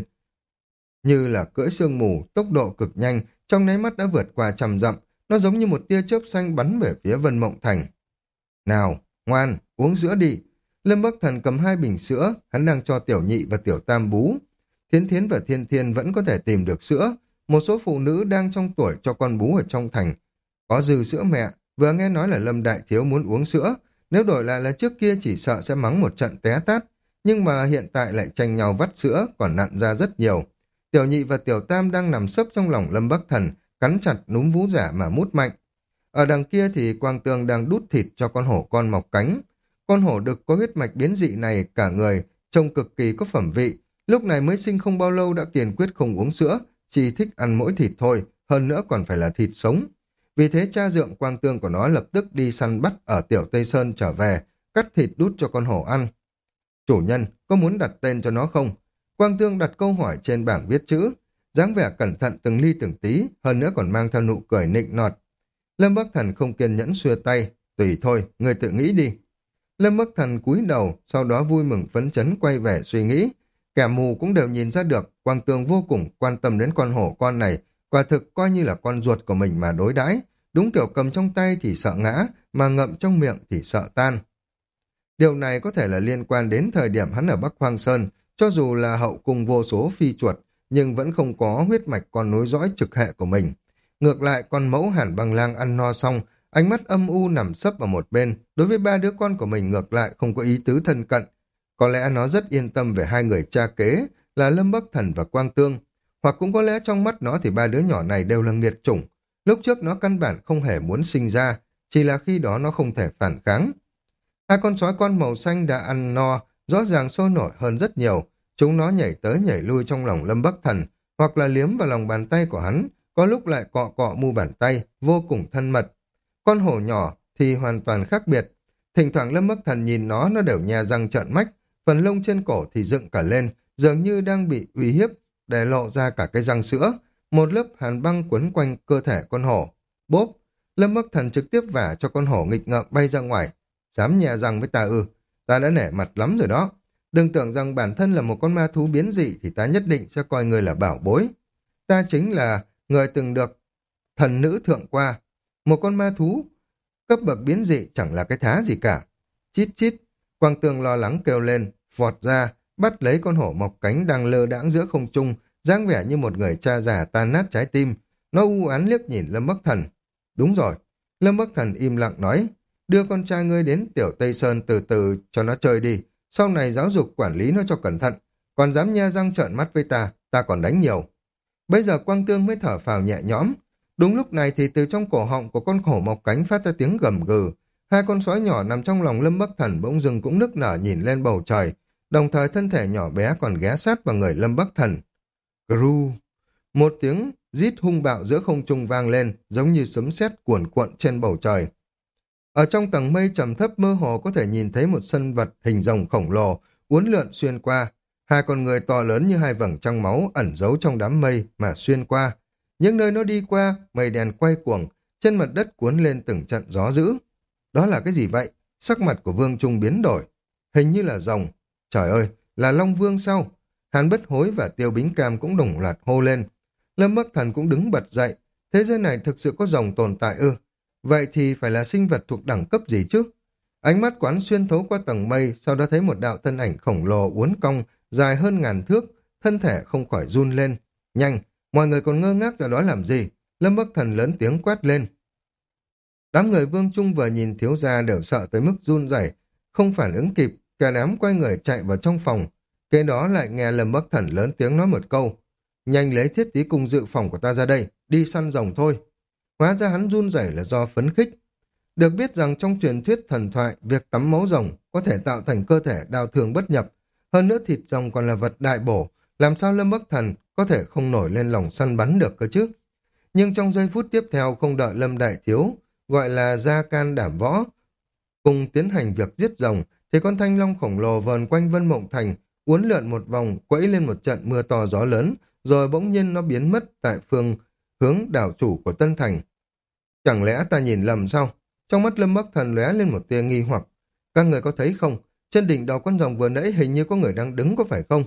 như là cưỡi sương mù, tốc độ cực nhanh, trong nháy mắt đã vượt qua trăm dặm, nó giống như một tia chớp xanh bắn về phía Vân Mộng Thành. Nào, ngoan, uống sữa đi. Lâm Bắc Thần cầm hai bình sữa, hắn đang cho tiểu nhị và tiểu tam bú. Thiến Thiến và Thiên Thiên vẫn có thể tìm được sữa. Một số phụ nữ đang trong tuổi cho con bú ở trong thành. Có dư sữa mẹ, vừa nghe nói là Lâm Đại Thiếu muốn uống sữa. Nếu đổi lại là trước kia chỉ sợ sẽ mắng một trận té tát. Nhưng mà hiện tại lại tranh nhau vắt sữa, còn nặn ra rất nhiều. Tiểu nhị và tiểu tam đang nằm sấp trong lòng Lâm Bắc Thần, cắn chặt núm vú giả mà mút mạnh. Ở đằng kia thì Quang Tương đang đút thịt cho con hổ con mọc cánh. Con hổ đực có huyết mạch biến dị này cả người, trông cực kỳ có phẩm vị. Lúc này mới sinh không bao lâu đã kiên quyết không uống sữa, chỉ thích ăn mỗi thịt thôi, hơn nữa còn phải là thịt sống. Vì thế cha dượng Quang Tương của nó lập tức đi săn bắt ở Tiểu Tây Sơn trở về, cắt thịt đút cho con hổ ăn. Chủ nhân, có muốn đặt tên cho nó không? Quang Tương đặt câu hỏi trên bảng viết chữ, dáng vẻ cẩn thận từng ly từng tí, hơn nữa còn mang theo nụ cười nịnh nọt. Lâm Bắc Thần không kiên nhẫn xuề tay, Tùy thôi, người tự nghĩ đi. Lâm Bắc Thần cúi đầu, sau đó vui mừng phấn chấn quay về suy nghĩ. Kẻ mù cũng đều nhìn ra được, Quang Tường vô cùng quan tâm đến con hổ con này, quả thực coi như là con ruột của mình mà đối đãi. Đúng kiểu cầm trong tay thì sợ ngã, mà ngậm trong miệng thì sợ tan. Điều này có thể là liên quan đến thời điểm hắn ở Bắc Hoang Sơn, cho dù là hậu cung vô số phi chuột, nhưng vẫn không có huyết mạch con nối dõi trực hệ của mình. Ngược lại, con mẫu Hàn Băng Lang ăn no xong, ánh mắt âm u nằm sấp vào một bên, đối với ba đứa con của mình ngược lại không có ý tứ thân cận. Có lẽ nó rất yên tâm về hai người cha kế là Lâm Bắc Thần và Quang Tương, hoặc cũng có lẽ trong mắt nó thì ba đứa nhỏ này đều là nghiệt chủng. Lúc trước nó căn bản không hề muốn sinh ra, chỉ là khi đó nó không thể phản kháng. Hai con sói con màu xanh đã ăn no, rõ ràng sôi nổi hơn rất nhiều. Chúng nó nhảy tới nhảy lui trong lòng Lâm Bắc Thần, hoặc là liếm vào lòng bàn tay của hắn, có lúc lại cọ cọ mu bàn tay, vô cùng thân mật. Con hổ nhỏ thì hoàn toàn khác biệt. Thỉnh thoảng Lâm Bắc Thần nhìn nó, nó đều nhe răng trợn mắt, phần lông trên cổ thì dựng cả lên, dường như đang bị uy hiếp, để lộ ra cả cái răng sữa. Một lớp hàn băng quấn quanh cơ thể con hổ. Bốp! Lâm Bắc Thần trực tiếp vả cho con hổ nghịch ngợm bay ra ngoài. Dám nhè răng với ta ư? Ta đã nể mặt lắm rồi đó. Đừng tưởng rằng bản thân là một con ma thú biến dị thì ta nhất định sẽ coi người là bảo bối. Ta chính là người từng được thần nữ thượng qua. Một con ma thú cấp bậc biến dị chẳng là cái thá gì cả. Chít chít, Quang Tường lo lắng kêu lên, vọt ra, bắt lấy con hổ mọc cánh đang lơ đãng giữa không trung, dáng vẻ như một người cha già tan nát trái tim. Nó u oán liếc nhìn Lâm Bắc Thần. Đúng rồi, Lâm Bắc Thần im lặng nói, đưa con trai ngươi đến Tiểu Tây Sơn từ từ cho nó chơi đi, sau này giáo dục quản lý nó cho cẩn thận, còn dám nhe răng trợn mắt với ta, ta còn đánh nhiều. Bây giờ Quang Tương mới thở phào nhẹ nhõm. Đúng lúc này thì từ trong cổ họng của con hổ mọc cánh phát ra tiếng gầm gừ. Hai con sói nhỏ nằm trong lòng Lâm Bắc Thần bỗng dưng cũng nức nở nhìn lên bầu trời, đồng thời thân thể nhỏ bé còn ghé sát vào người Lâm Bắc Thần. Gru! Một tiếng rít hung bạo giữa không trung vang lên, giống như sấm sét cuồn cuộn trên bầu trời. Ở trong tầng mây trầm thấp mơ hồ có thể nhìn thấy một sân vật hình rồng khổng lồ, uốn lượn xuyên qua. Hai con người to lớn như hai vầng trăng máu ẩn giấu trong đám mây mà xuyên qua. Những nơi nó đi qua, mây đèn quay cuồng, trên mặt đất cuốn lên từng trận gió dữ. Đó là cái gì vậy? Sắc mặt của Vương Trung biến đổi. Hình như là rồng. Trời ơi, là Long Vương sao? Hàn Bất Hối và Tiêu Bính Cam cũng đồng loạt hô lên. Lâm Bắc Thần cũng đứng bật dậy. Thế giới này thực sự có rồng tồn tại ư? Vậy thì phải là sinh vật thuộc đẳng cấp gì chứ? Ánh mắt quán xuyên thấu qua tầng mây, sau đó thấy một đạo thân ảnh khổng lồ uốn cong, dài hơn ngàn thước, thân thể không khỏi run lên. Nhanh, mọi người còn ngơ ngác ra đó làm gì? Lâm Bắc Thần lớn tiếng quát lên. Đám người Vương Trung vừa nhìn thiếu gia đều sợ tới mức run rẩy, không phản ứng kịp, cả đám quay người chạy vào trong phòng. Kế đó lại nghe Lâm Bắc Thần lớn tiếng nói một câu. Nhanh lấy thiết tí cung dự phòng của ta ra đây, đi săn rồng thôi. Hóa ra hắn run rẩy là do phấn khích. Được biết rằng trong truyền thuyết thần thoại, việc tắm máu rồng có thể tạo thành cơ thể đau thương bất nhập. Hơn nữa thịt rồng còn là vật đại bổ, làm sao Lâm Bắc Thần có thể không nổi lên lòng săn bắn được cơ chứ? Nhưng trong giây phút tiếp theo không đợi Lâm Đại Thiếu, gọi là gia can đảm võ, cùng tiến hành việc giết rồng, thì con thanh long khổng lồ vờn quanh Vân Mộng Thành, uốn lượn một vòng, quẫy lên một trận mưa to gió lớn, rồi bỗng nhiên nó biến mất tại phương hướng đảo chủ của Tân Thành. Chẳng lẽ ta nhìn lầm sao? Trong mắt Lâm Bắc Thần lóe lên một tia nghi hoặc. Các người có thấy không? Trên đỉnh đầu con rồng vừa nãy hình như có người đang đứng có phải không?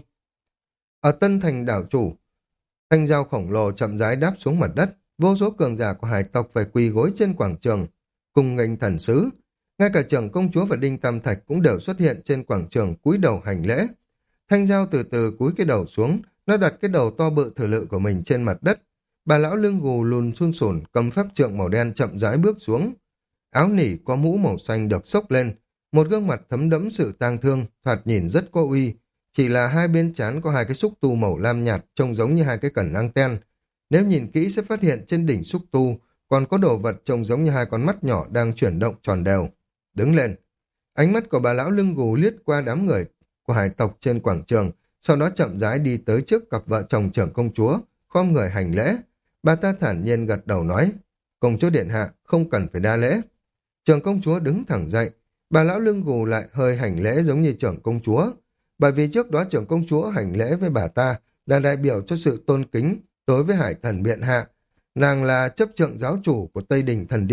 Ở Tân Thành đảo chủ, thanh dao khổng lồ chậm rãi đáp xuống mặt đất, vô số cường giả của hải tộc phải quỳ gối trên quảng trường, cùng nghênh thần sứ. Ngay cả trưởng công chúa và Đinh Tam Thạch cũng đều xuất hiện trên quảng trường cúi đầu hành lễ. Thanh dao từ từ cúi cái đầu xuống, nó đặt cái đầu to bự thử lự của mình trên mặt đất. Bà lão lưng gù lùn sun sủn cầm pháp trượng màu đen chậm rãi bước xuống. Áo nỉ có mũ màu xanh được xốc lên, một gương mặt thấm đẫm sự tang thương, thoạt nhìn rất có uy. Chỉ là hai bên trán có hai cái xúc tu màu lam nhạt trông giống như hai cái cẩn anten. Nếu nhìn kỹ sẽ phát hiện trên đỉnh xúc tu còn có đồ vật trông giống như hai con mắt nhỏ đang chuyển động tròn đều. Đứng lên. Ánh mắt của bà lão lưng gù liếc qua đám người của hải tộc trên quảng trường, sau đó chậm rãi đi tới trước cặp vợ chồng trưởng công chúa, khom người hành lễ. Bà ta thản nhiên gật đầu nói, công chúa điện hạ không cần phải đa lễ. Trưởng công chúa đứng thẳng dậy, bà lão lưng gù lại hơi hành lễ giống như trưởng công chúa. Bởi vì trước đó trưởng công chúa hành lễ với bà ta là đại biểu cho sự tôn kính đối với hải thần biện hạ. Nàng là chấp trượng giáo chủ của Tây Đình Thần Điện,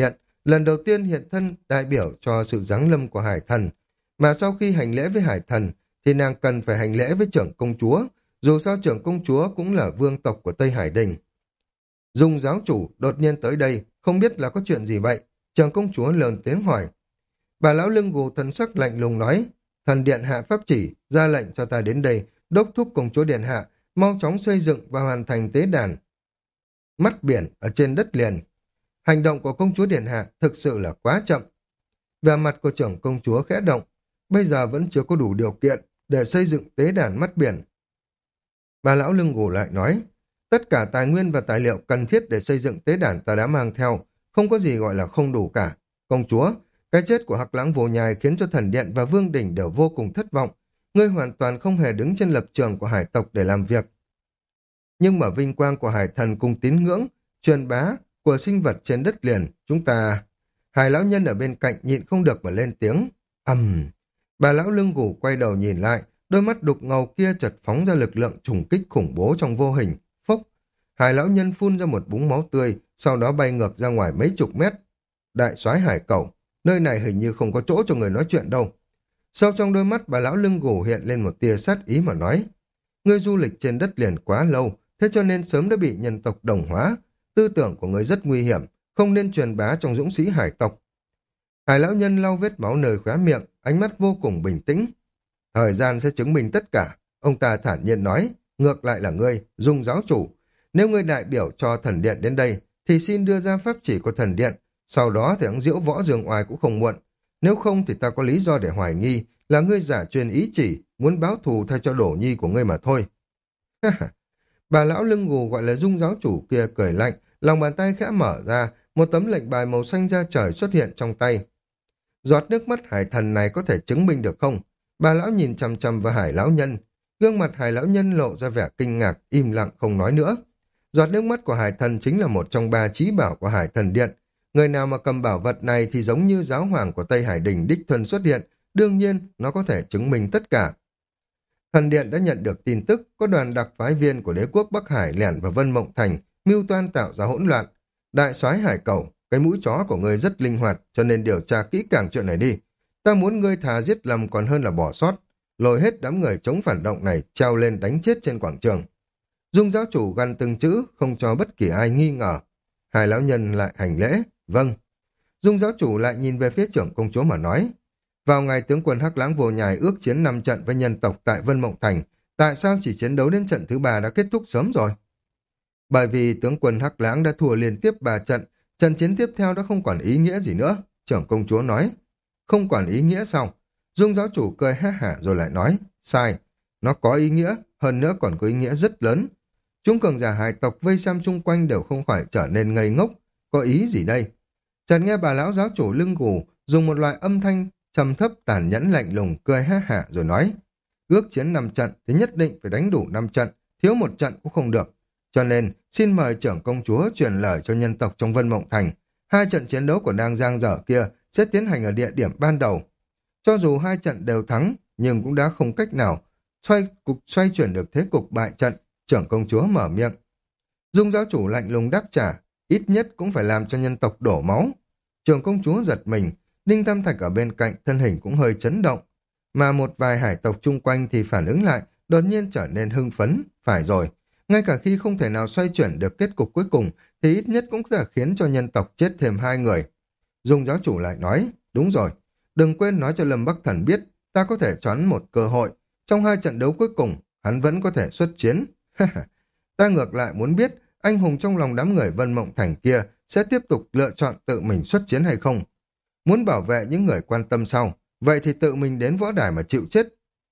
lần đầu tiên hiện thân đại biểu cho sự giáng lâm của hải thần. Mà sau khi hành lễ với hải thần, thì nàng cần phải hành lễ với trưởng công chúa, dù sao trưởng công chúa cũng là vương tộc của Tây Hải Đình. Dung giáo chủ đột nhiên tới đây, không biết là có chuyện gì vậy? Trưởng công chúa lớn tiếng hỏi. Bà lão lưng gù thần sắc lạnh lùng nói, thần điện hạ pháp chỉ, ra lệnh cho ta đến đây, đốc thúc công chúa điện hạ, mau chóng xây dựng và hoàn thành tế đàn. Mắt biển ở trên đất liền. Hành động của công chúa điện hạ thực sự là quá chậm. Vẻ mặt của trưởng công chúa khẽ động, bây giờ vẫn chưa có đủ điều kiện để xây dựng tế đàn mắt biển. Bà lão lưng gù lại nói, tất cả tài nguyên và tài liệu cần thiết để xây dựng tế đàn ta đã mang theo, không có gì gọi là không đủ cả. Công chúa, cái chết của Hắc Lãng Vô Nhai khiến cho thần điện và vương đỉnh đều vô cùng thất vọng. Ngươi hoàn toàn không hề đứng trên lập trường của hải tộc để làm việc. Nhưng mà vinh quang của hải thần cùng tín ngưỡng, truyền bá của sinh vật trên đất liền, chúng ta... Hải lão nhân ở bên cạnh nhịn không được mà lên tiếng. Ầm. Uhm. Bà lão lưng gù quay đầu nhìn lại, đôi mắt đục ngầu kia chợt phóng ra lực lượng trùng kích khủng bố trong vô hình. Phốc. Hải lão nhân phun ra một búng máu tươi, sau đó bay ngược ra ngoài mấy chục mét. Đại soái hải cẩu, nơi này hình như không có chỗ cho người nói chuyện đâu. Sâu trong đôi mắt bà lão lưng gù hiện lên một tia sát ý mà nói. Ngươi du lịch trên đất liền quá lâu, thế cho nên sớm đã bị nhân tộc đồng hóa. Tư tưởng của ngươi rất nguy hiểm, không nên truyền bá trong dũng sĩ hải tộc. Hải lão nhân lau vết máu nơi khóe miệng, ánh mắt vô cùng bình tĩnh. Thời gian sẽ chứng minh tất cả, ông ta thản nhiên nói, ngược lại là ngươi, Dung giáo chủ. Nếu ngươi đại biểu cho thần điện đến đây, thì xin đưa ra pháp chỉ của thần điện, sau đó thì ẵng diễu võ dương oai cũng không muộn. Nếu không thì ta có lý do để hoài nghi là ngươi giả truyền ý chỉ, muốn báo thù thay cho đổ nhi của ngươi mà thôi. Bà lão lưng gù gọi là Dung giáo chủ kia cười lạnh, lòng bàn tay khẽ mở ra, một tấm lệnh bài màu xanh da trời xuất hiện trong tay. Giọt nước mắt hải thần này có thể chứng minh được không? Bà lão nhìn chằm chằm vào hải lão nhân. Gương mặt hải lão nhân lộ ra vẻ kinh ngạc, im lặng không nói nữa. Giọt nước mắt của hải thần chính là một trong ba chí bảo của hải thần điện. Người nào mà cầm bảo vật này thì giống như giáo hoàng của Tây Hải Đình đích thân xuất hiện. Đương nhiên, nó có thể chứng minh tất cả. Thần điện đã nhận được tin tức có đoàn đặc phái viên của đế quốc Bắc Hải lẻn vào Vân Mộng Thành, mưu toan tạo ra hỗn loạn. Đại soái hải cẩu, cái mũi chó của ngươi rất linh hoạt, cho nên điều tra kỹ càng chuyện này đi. Ta muốn ngươi thà giết lầm còn hơn là bỏ sót, lôi hết đám người chống phản động này treo lên đánh chết trên quảng trường. Dung giáo chủ gằn từng chữ, không cho bất kỳ ai nghi ngờ. Hai lão nhân lại hành lễ, vâng. Dung giáo chủ lại nhìn về phía trưởng công chúa mà nói, vào ngày tướng quân Hắc Lãng Vô Nhai ước chiến năm trận với nhân tộc tại Vân Mộng Thành, tại sao chỉ chiến đấu đến trận thứ ba đã kết thúc sớm rồi? Bởi vì tướng quân Hắc Lãng đã thua liên tiếp ba trận, trận chiến tiếp theo đã không còn ý nghĩa gì nữa, trưởng công chúa nói. Không còn ý nghĩa sao? Dung giáo chủ cười ha hả rồi lại nói, sai, nó có ý nghĩa, hơn nữa còn có ý nghĩa rất lớn. Chúng cường giả hải tộc vây xem chung quanh đều không phải trở nên ngây ngốc, có ý gì đây? Chợt nghe bà lão giáo chủ lưng gù dùng một loại âm thanh trầm thấp tàn nhẫn lạnh lùng cười ha hả rồi nói, ước chiến năm trận thì nhất định phải đánh đủ năm trận, thiếu một trận cũng không được. Cho nên, xin mời trưởng công chúa truyền lời cho nhân tộc trong Vân Mộng Thành. Hai trận chiến đấu của đang giang dở kia sẽ tiến hành ở địa điểm ban đầu. Cho dù hai trận đều thắng, nhưng cũng đã không cách nào xoay, cục, xoay chuyển được thế cục bại trận. Trưởng công chúa mở miệng. Dung giáo chủ lạnh lùng đáp trả, ít nhất cũng phải làm cho nhân tộc đổ máu. Trưởng công chúa giật mình, Đinh Tam Thạch ở bên cạnh thân hình cũng hơi chấn động. Mà một vài hải tộc chung quanh thì phản ứng lại, đột nhiên trở nên hưng phấn. Phải rồi. Ngay cả khi không thể nào xoay chuyển được kết cục cuối cùng, thì ít nhất cũng có thể khiến cho nhân tộc chết thêm hai người. Dung giáo chủ lại nói, đúng rồi, đừng quên nói cho Lâm Bắc Thần biết, ta có thể choán một cơ hội. Trong hai trận đấu cuối cùng, hắn vẫn có thể xuất chiến. Ta ngược lại muốn biết, anh hùng trong lòng đám người Vân Mộng Thành kia sẽ tiếp tục lựa chọn tự mình xuất chiến hay không. Muốn bảo vệ những người quan tâm sau, vậy thì tự mình đến võ đài mà chịu chết.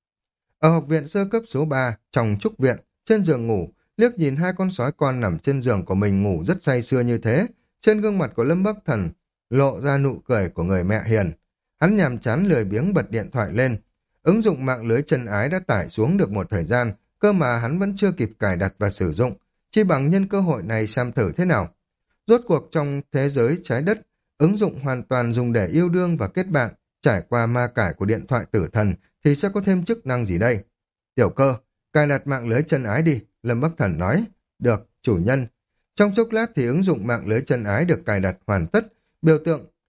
Ở học viện sơ cấp số ba, trong trúc viện, trên giường ngủ, liếc nhìn hai con sói con nằm trên giường của mình ngủ rất say sưa như thế, trên gương mặt của Lâm Bắc Thần lộ ra nụ cười của người mẹ hiền. Hắn nhàm chán lười biếng bật điện thoại lên. Ứng dụng mạng lưới chân ái đã tải xuống được một thời gian, cơ mà hắn vẫn chưa kịp cài đặt và sử dụng, chỉ bằng nhân cơ hội này xem thử thế nào. Rốt cuộc trong thế giới trái đất, ứng dụng hoàn toàn dùng để yêu đương và kết bạn, trải qua ma cải của điện thoại tử thần thì sẽ có thêm chức năng gì đây? Tiểu Cơ, cài đặt mạng lưới chân ái đi, Lâm Bắc Thần nói. Được, chủ nhân. Trong chốc lát thì ứng dụng mạng lưới chân ái được cài đặt hoàn tất, biểu tượng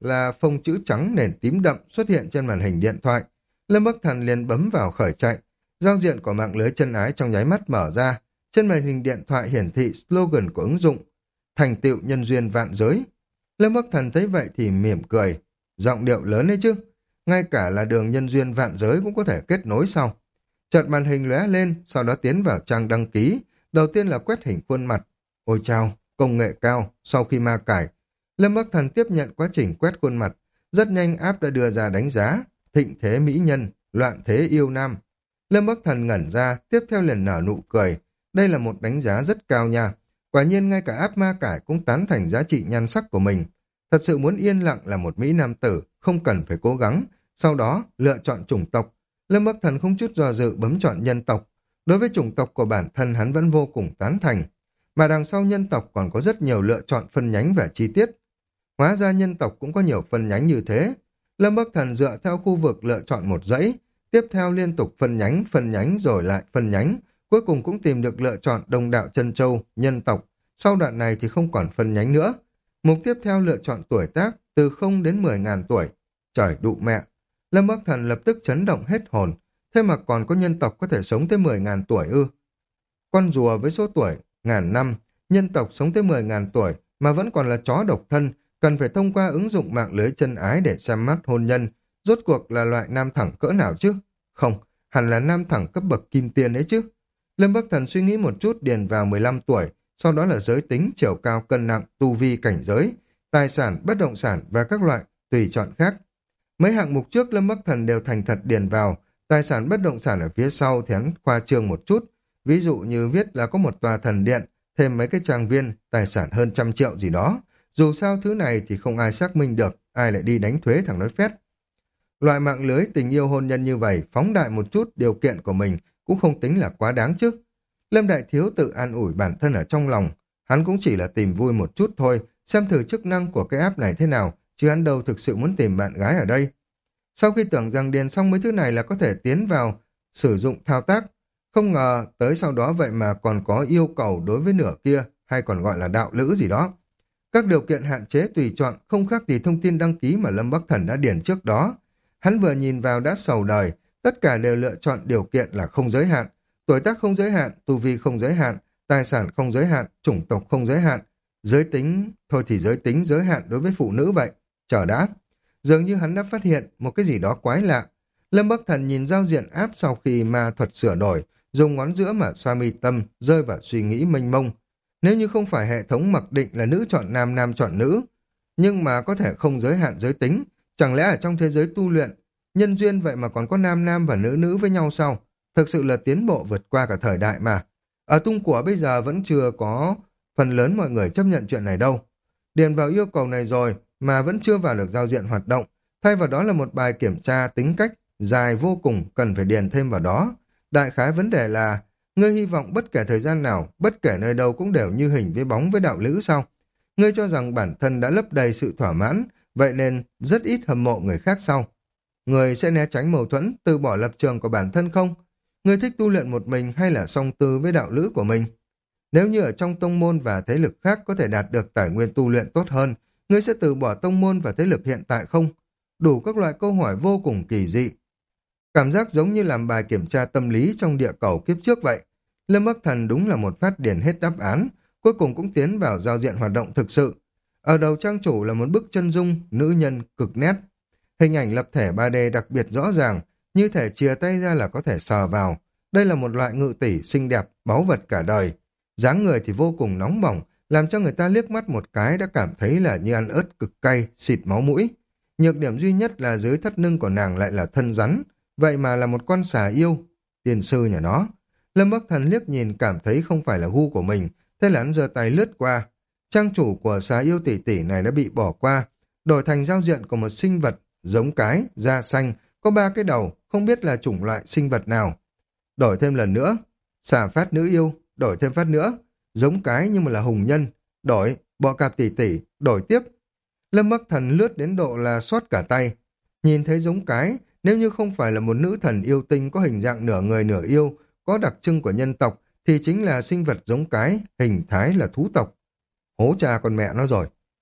là phông chữ trắng nền tím đậm xuất hiện trên màn hình điện thoại. Lâm Bắc Thần liền bấm vào khởi chạy. Giao diện của mạng lưới chân ái trong nháy mắt mở ra. Trên màn hình điện thoại hiển thị slogan của ứng dụng: thành tựu nhân duyên vạn giới. Lâm Bắc Thần thấy vậy thì mỉm cười. Giọng điệu lớn đấy chứ. Ngay cả là đường nhân duyên vạn giới cũng có thể kết nối sau. Chợt màn hình lóe lên, sau đó tiến vào trang đăng ký. Đầu tiên là quét hình khuôn mặt. Ôi chao, công nghệ cao. Sau khi ma cải, Lâm Bắc Thần tiếp nhận quá trình quét khuôn mặt. Rất nhanh app đã đưa ra đánh giá: thịnh thế mỹ nhân, loạn thế yêu nam. Lâm Bắc Thần ngẩn ra, tiếp theo liền nở nụ cười. Đây là một đánh giá rất cao nha. Quả nhiên ngay cả app ma cải cũng tán thành giá trị nhan sắc của mình. Thật sự muốn yên lặng là một mỹ nam tử, không cần phải cố gắng. Sau đó, lựa chọn chủng tộc. Lâm Bắc Thần không chút do dự bấm chọn nhân tộc. Đối với chủng tộc của bản thân hắn vẫn vô cùng tán thành. Mà đằng sau nhân tộc còn có rất nhiều lựa chọn phân nhánh và chi tiết. Hóa ra nhân tộc cũng có nhiều phân nhánh như thế. Lâm Bắc Thần dựa theo khu vực lựa chọn một dãy, tiếp theo liên tục phân nhánh, phân nhánh rồi lại phân nhánh. Cuối cùng cũng tìm được lựa chọn đồng đạo chân châu, nhân tộc. Sau đoạn này thì không còn phân nhánh nữa. Mục tiếp theo lựa chọn tuổi tác, từ không đến mười ngàn tuổi. Trời đụ mẹ! Lâm Bắc Thần lập tức chấn động hết hồn. Thế mà còn có nhân tộc có thể sống tới mười ngàn tuổi ư? Con rùa với số tuổi, ngàn năm, nhân tộc sống tới mười ngàn tuổi mà vẫn còn là chó độc thân, cần phải thông qua ứng dụng mạng lưới chân ái để xem mắt hôn nhân. Rốt cuộc là loại nam thẳng cỡ nào chứ? Không, hẳn là nam thẳng cấp bậc kim tiền ấy chứ. Lâm Bắc Thần suy nghĩ một chút điền vào mười lăm tuổi, sau đó là giới tính, chiều cao, cân nặng, tu vi, cảnh giới, tài sản, bất động sản và các loại tùy chọn khác. Mấy hạng mục trước Lâm Bắc Thần đều thành thật điền vào, tài sản bất động sản ở phía sau thì hắn khoa trương một chút, ví dụ như viết là có một tòa thần điện, thêm mấy cái trang viên, tài sản hơn trăm triệu gì đó. Dù sao thứ này thì không ai xác minh được, ai lại đi đánh thuế thằng nói phét. Loại mạng lưới tình yêu hôn nhân như vậy, phóng đại một chút điều kiện của mình cũng không tính là quá đáng chứ. Lâm Đại Thiếu tự an ủi bản thân ở trong lòng, hắn cũng chỉ là tìm vui một chút thôi, xem thử chức năng của cái app này thế nào, chứ hắn đâu thực sự muốn tìm bạn gái ở đây. Sau khi tưởng rằng điền xong mấy thứ này là có thể tiến vào sử dụng thao tác, không ngờ tới sau đó vậy mà còn có yêu cầu đối với nửa kia, hay còn gọi là đạo lữ gì đó. Các điều kiện hạn chế tùy chọn không khác gì thông tin đăng ký mà Lâm Bắc Thần đã điền trước đó. Hắn vừa nhìn vào đã sầu đời, tất cả đều lựa chọn điều kiện là không giới hạn, tuổi tác không giới hạn, tu vi không giới hạn, tài sản không giới hạn, chủng tộc không giới hạn, giới tính, thôi thì giới tính giới hạn đối với phụ nữ vậy. Chờ đã, dường như hắn đã phát hiện một cái gì đó quái lạ. Lâm Bắc Thần nhìn giao diện app sau khi ma thuật sửa đổi, dùng ngón giữa mà xoa mi tâm, rơi vào suy nghĩ mênh mông. Nếu như không phải hệ thống mặc định là nữ chọn nam, nam chọn nữ, nhưng mà có thể không giới hạn giới tính, chẳng lẽ ở trong thế giới tu luyện, nhân duyên vậy mà còn có nam nam và nữ nữ với nhau sao? Thực sự là tiến bộ vượt qua cả thời đại mà. Ở tung của bây giờ vẫn chưa có phần lớn mọi người chấp nhận chuyện này đâu. Điền vào yêu cầu này rồi mà vẫn chưa vào được giao diện hoạt động. Thay vào đó là một bài kiểm tra tính cách dài vô cùng cần phải điền thêm vào đó. Đại khái vấn đề là ngươi hy vọng bất kể thời gian nào, bất kể nơi đâu cũng đều như hình với bóng với đạo lữ sao? Ngươi cho rằng bản thân đã lấp đầy sự thỏa mãn, vậy nên rất ít hâm mộ người khác sau. Ngươi sẽ né tránh mâu thuẫn, từ bỏ lập trường của bản thân không? Ngươi thích tu luyện một mình hay là song tư với đạo lữ của mình? Nếu như ở trong tông môn và thế lực khác có thể đạt được tài nguyên tu luyện tốt hơn, ngươi sẽ từ bỏ tông môn và thế lực hiện tại không? Đủ các loại câu hỏi vô cùng kỳ dị. Cảm giác giống như làm bài kiểm tra tâm lý trong địa cầu kiếp trước vậy. Lâm Bắc Thần đúng là một phát điền hết đáp án, cuối cùng cũng tiến vào giao diện hoạt động thực sự. Ở đầu trang chủ là một bức chân dung, nữ nhân cực nét. Hình ảnh lập thể ba D đặc biệt rõ ràng, như thể chìa tay ra là có thể sờ vào. Đây là một loại ngự tỷ xinh đẹp, báu vật cả đời. Dáng người thì vô cùng nóng bỏng, làm cho người ta liếc mắt một cái đã cảm thấy là như ăn ớt cực cay, xịt máu mũi. Nhược điểm duy nhất là dưới thắt lưng của nàng lại là thân rắn, vậy mà là một con xà yêu. Tiền sư nhà nó. Lâm Bắc Thần liếc nhìn cảm thấy không phải là gu của mình, thế là hắn giơ tay lướt qua. Trang chủ của xà yêu tỷ tỷ này đã bị bỏ qua, đổi thành giao diện của một sinh vật giống cái, da xanh, có ba cái đầu, không biết là chủng loại sinh vật nào. Đổi thêm lần nữa, xà phát nữ yêu, đổi thêm phát nữa, giống cái nhưng mà là hùng nhân, đổi, bọ cạp tỷ tỷ, đổi tiếp. Lâm Bắc Thần lướt đến độ là xót cả tay. Nhìn thấy giống cái, nếu như không phải là một nữ thần yêu tinh có hình dạng nửa người nửa yêu, có đặc trưng của nhân tộc, thì chính là sinh vật giống cái, hình thái là thú tộc. Hố cha con mẹ nó rồi.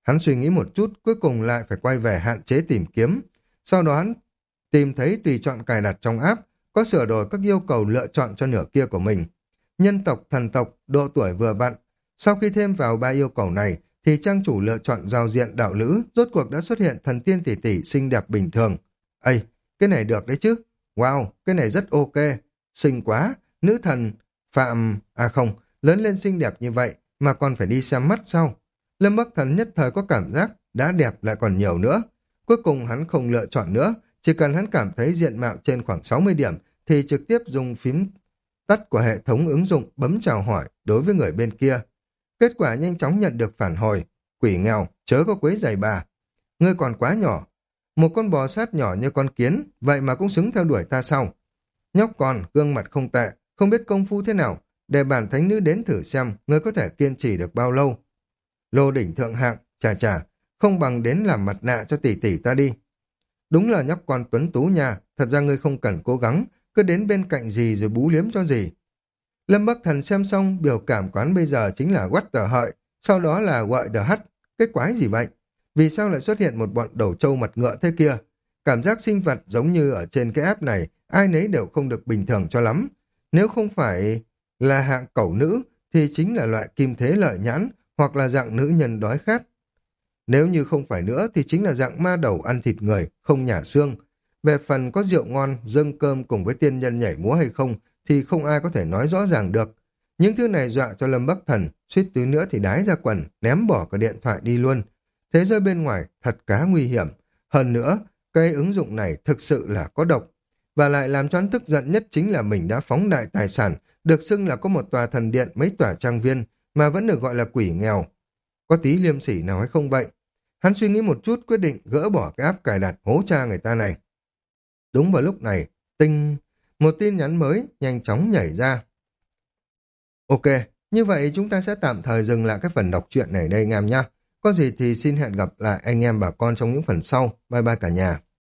Hắn suy nghĩ một chút, cuối cùng lại phải quay về hạn chế tìm kiếm. Sau đó hắn tìm thấy tùy chọn cài đặt trong app, có sửa đổi các yêu cầu lựa chọn cho nửa kia của mình. Nhân tộc, thần tộc, độ tuổi vừa vặn. Sau khi thêm vào ba yêu cầu này, thì trang chủ lựa chọn giao diện đạo lữ, rốt cuộc đã xuất hiện thần tiên tỷ tỷ xinh đẹp bình thường. Ây, cái này được đấy chứ. Wow, cái này rất ok. Xinh quá, nữ thần, Phạm... À không, lớn lên xinh đẹp như vậy, mà còn phải đi xem mắt sau. Lâm Bắc Thần nhất thời có cảm giác đã đẹp lại còn nhiều nữa. Cuối cùng hắn không lựa chọn nữa, chỉ cần hắn cảm thấy diện mạo trên khoảng sáu mươi điểm thì trực tiếp dùng phím tắt của hệ thống ứng dụng bấm chào hỏi đối với người bên kia. Kết quả nhanh chóng nhận được phản hồi. Quỷ nghèo, chớ có quấy rầy bà. Ngươi còn quá nhỏ. Một con bò sát nhỏ như con kiến, vậy mà cũng xứng theo đuổi ta sao? Nhóc con, gương mặt không tệ, không biết công phu thế nào. Để bản thánh nữ đến thử xem, ngươi có thể kiên trì được bao lâu. Lô đỉnh thượng hạng, chà chà, không bằng đến làm mặt nạ cho tỷ tỷ ta đi. Đúng là nhóc con tuấn tú nha, thật ra ngươi không cần cố gắng, cứ đến bên cạnh gì rồi bú liếm cho gì. Lâm Bắc Thần xem xong, biểu cảm quán bây giờ chính là what the hợi, sau đó là gọi the hắt, cái quái gì vậy? Vì sao lại xuất hiện một bọn đầu trâu mặt ngựa thế kia? Cảm giác sinh vật giống như ở trên cái app này, ai nấy đều không được bình thường cho lắm. Nếu không phải là hạng cẩu nữ, thì chính là loại kim thế lợi nhãn, hoặc là dạng nữ nhân đói khát. Nếu như không phải nữa thì chính là dạng ma đầu ăn thịt người, không nhả xương. Về phần có rượu ngon, dâng cơm cùng với tiên nhân nhảy múa hay không thì không ai có thể nói rõ ràng được. Những thứ này dọa cho Lâm Bắc Thần, suýt tí nữa thì đái ra quần, ném bỏ cả điện thoại đi luôn. Thế giới bên ngoài thật cá nguy hiểm. Hơn nữa, cái ứng dụng này thực sự là có độc. Và lại làm cho hắn tức giận nhất chính là mình đã phóng đại tài sản, được xưng là có một tòa thần điện mấy tòa trang viên, mà vẫn được gọi là quỷ nghèo. Có tí liêm sỉ nào hay không vậy? Hắn suy nghĩ một chút quyết định gỡ bỏ cái app cài đặt hố cha người ta này. Đúng vào lúc này, tinh... một tin nhắn mới nhanh chóng nhảy ra. Ok, như vậy chúng ta sẽ tạm thời dừng lại cái phần đọc truyện này đây anh em nhé. Có gì thì xin hẹn gặp lại anh em bà con trong những phần sau. Bye bye cả nhà.